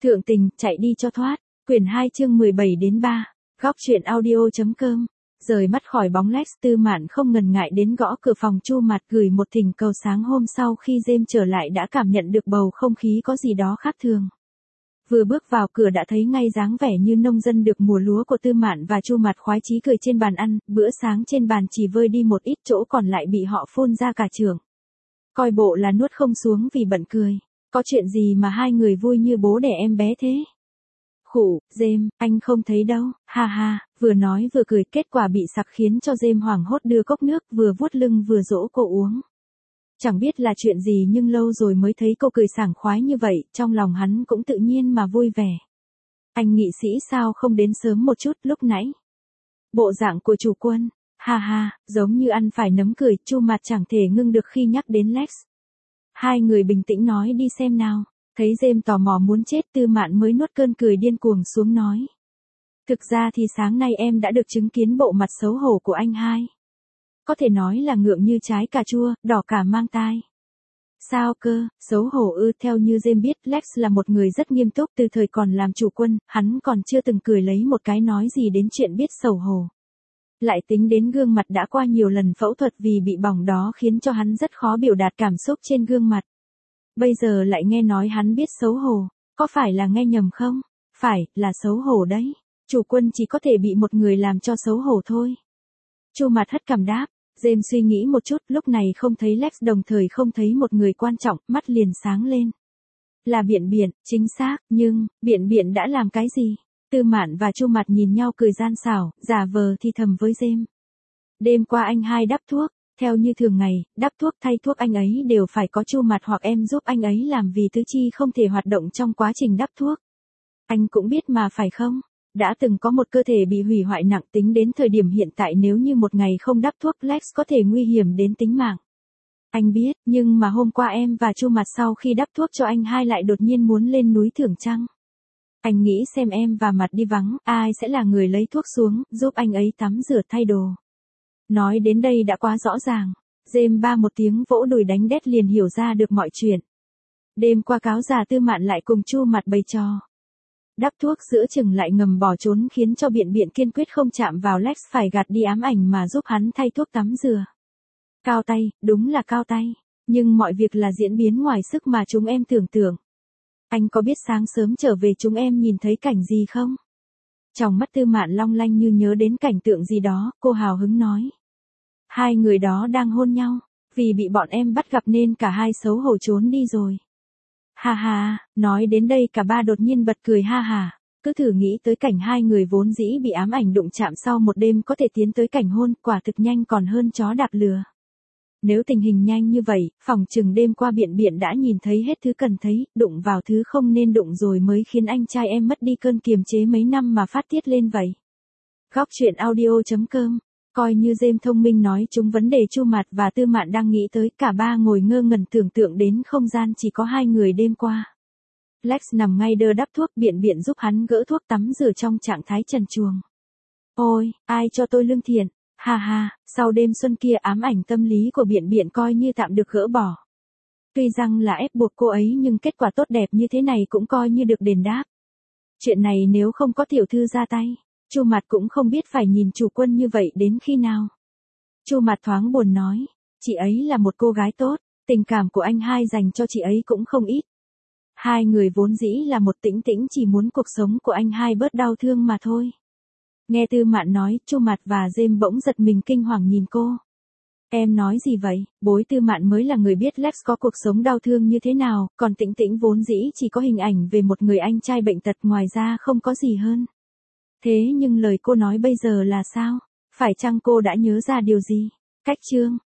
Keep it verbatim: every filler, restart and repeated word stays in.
Thượng tình, chạy đi cho thoát. Quyển hai chương mười bảy đến ba. Góc truyện audio.com. Rời mắt khỏi bóng Lex, Tư Mạn không ngần ngại đến gõ cửa phòng Chu Mạt gửi một thỉnh cầu. Sáng hôm sau khi James trở lại đã cảm nhận được bầu không khí có gì đó khác thường. Vừa bước vào cửa đã thấy ngay dáng vẻ như nông dân được mùa lúa của Tư Mạn và Chu Mạt khoái chí cười trên bàn ăn, bữa sáng trên bàn chỉ vơi đi một ít, chỗ còn lại bị họ phun ra cả chưởng. Coi bộ là nuốt không xuống vì bận cười. Có chuyện gì mà hai người vui như bố đẻ em bé thế? Khụ, James, anh không thấy đâu, ha ha, vừa nói vừa cười, kết quả bị sặc khiến cho James hoảng hốt đưa cốc nước vừa vuốt lưng vừa dỗ cô uống. Chẳng biết là chuyện gì nhưng lâu rồi mới thấy cô cười sảng khoái như vậy, trong lòng hắn cũng tự nhiên mà vui vẻ. Anh nghị sĩ sao không đến sớm một chút lúc nãy? Bộ dạng của chủ quân, ha ha, giống như ăn phải nấm cười. Chu Mạt chẳng thể ngưng được khi nhắc đến Lex. Hai người bình tĩnh nói đi xem nào. Thấy James tò mò muốn chết, Tư Mạn mới nuốt cơn cười điên cuồng xuống nói. Thực ra thì sáng nay em đã được chứng kiến bộ mặt xấu hổ của anh hai. Có thể nói là ngượng như trái cà chua, đỏ cả mang tai. Sao cơ, xấu hổ ư? Theo như James biết, Lex là một người rất nghiêm túc. Từ thời còn làm chủ quân, hắn còn chưa từng cười lấy một cái nói gì đến chuyện biết xấu hổ. Lại tính đến gương mặt đã qua nhiều lần phẫu thuật vì bị bỏng đó khiến cho hắn rất khó biểu đạt cảm xúc trên gương mặt. Bây giờ lại nghe nói hắn biết xấu hổ, có phải là nghe nhầm không? Phải, là xấu hổ đấy. Chủ quân chỉ có thể bị một người làm cho xấu hổ thôi. Chu Mạt hất cằm đáp. James suy nghĩ một chút, lúc này không thấy Lex, đồng thời không thấy một người quan trọng, mắt liền sáng lên. Là Biện Biện, chính xác, nhưng, Biện Biện đã làm cái gì? Tư Mạn và Chu Mạt nhìn nhau cười gian xảo, giả vờ thì thầm với James. Đêm qua anh hai đắp thuốc, theo như thường ngày, đắp thuốc thay thuốc anh ấy đều phải có Chu Mạt hoặc em giúp anh ấy làm vì tứ chi không thể hoạt động trong quá trình đắp thuốc. Anh cũng biết mà phải không? Đã từng có một cơ thể bị hủy hoại nặng, tính đến thời điểm hiện tại nếu như một ngày không đắp thuốc Lex có thể nguy hiểm đến tính mạng. Anh biết, nhưng mà hôm qua em và Chu Mạt sau khi đắp thuốc cho anh hai lại đột nhiên muốn lên núi thưởng trăng. Anh nghĩ xem em và Mặt đi vắng, ai sẽ là người lấy thuốc xuống, giúp anh ấy tắm rửa thay đồ. Nói đến đây đã quá rõ ràng. James ba một tiếng vỗ đùi đánh đét liền hiểu ra được mọi chuyện. Đêm qua cáo già Tư Mạn lại cùng Chu Mạt bày trò. Đắp thuốc giữa chừng lại ngầm bỏ trốn khiến cho Biện Biện kiên quyết không chạm vào Lex, phải gạt đi ám ảnh mà giúp hắn thay thuốc tắm rửa. Cao tay, đúng là cao tay. Nhưng mọi việc là diễn biến ngoài sức mà chúng em tưởng tượng. Anh có biết sáng sớm trở về chúng em nhìn thấy cảnh gì không? Trong mắt Tư Mạn long lanh như nhớ đến cảnh tượng gì đó, cô hào hứng nói. Hai người đó đang hôn nhau, vì bị bọn em bắt gặp nên cả hai xấu hổ trốn đi rồi. Ha ha, nói đến đây cả ba đột nhiên bật cười ha ha. Cứ thử nghĩ tới cảnh hai người vốn dĩ bị ám ảnh đụng chạm sau một đêm có thể tiến tới cảnh hôn, quả thực nhanh còn hơn chó đạp lừa. Nếu tình hình nhanh như vậy, phòng chừng đêm qua Biện Biện đã nhìn thấy hết thứ cần thấy, đụng vào thứ không nên đụng rồi mới khiến anh trai em mất đi cơn kiềm chế mấy năm mà phát tiết lên vậy. Góc truyện audio.com. Coi như James thông minh nói chúng vấn đề Chu Mạt và Tư Mạn đang nghĩ tới, cả ba ngồi ngơ ngẩn tưởng tượng đến không gian chỉ có hai người đêm qua. Lex nằm ngay đơ đắp thuốc, Biện Biện giúp hắn gỡ thuốc tắm rửa trong trạng thái trần truồng. Ôi, ai cho tôi lương thiện, ha ha, sau đêm xuân kia ám ảnh tâm lý của Biện Biện coi như tạm được gỡ bỏ. Tuy rằng là ép buộc cô ấy nhưng kết quả tốt đẹp như thế này cũng coi như được đền đáp. Chuyện này nếu không có tiểu thư ra tay, Chu Mạt cũng không biết phải nhìn chủ quân như vậy đến khi nào. Chu Mạt thoáng buồn nói, chị ấy là một cô gái tốt, tình cảm của anh hai dành cho chị ấy cũng không ít. Hai người vốn dĩ là một tĩnh tĩnh chỉ muốn cuộc sống của anh hai bớt đau thương mà thôi. Nghe Tư Mạn nói, Chu Mạt và James bỗng giật mình kinh hoàng nhìn cô. Em nói gì vậy? Bối Tư Mạn mới là người biết Lex có cuộc sống đau thương như thế nào, còn tĩnh tĩnh vốn dĩ chỉ có hình ảnh về một người anh trai bệnh tật, ngoài ra không có gì hơn. Thế nhưng lời cô nói bây giờ là sao? Phải chăng cô đã nhớ ra điều gì? Cách chương.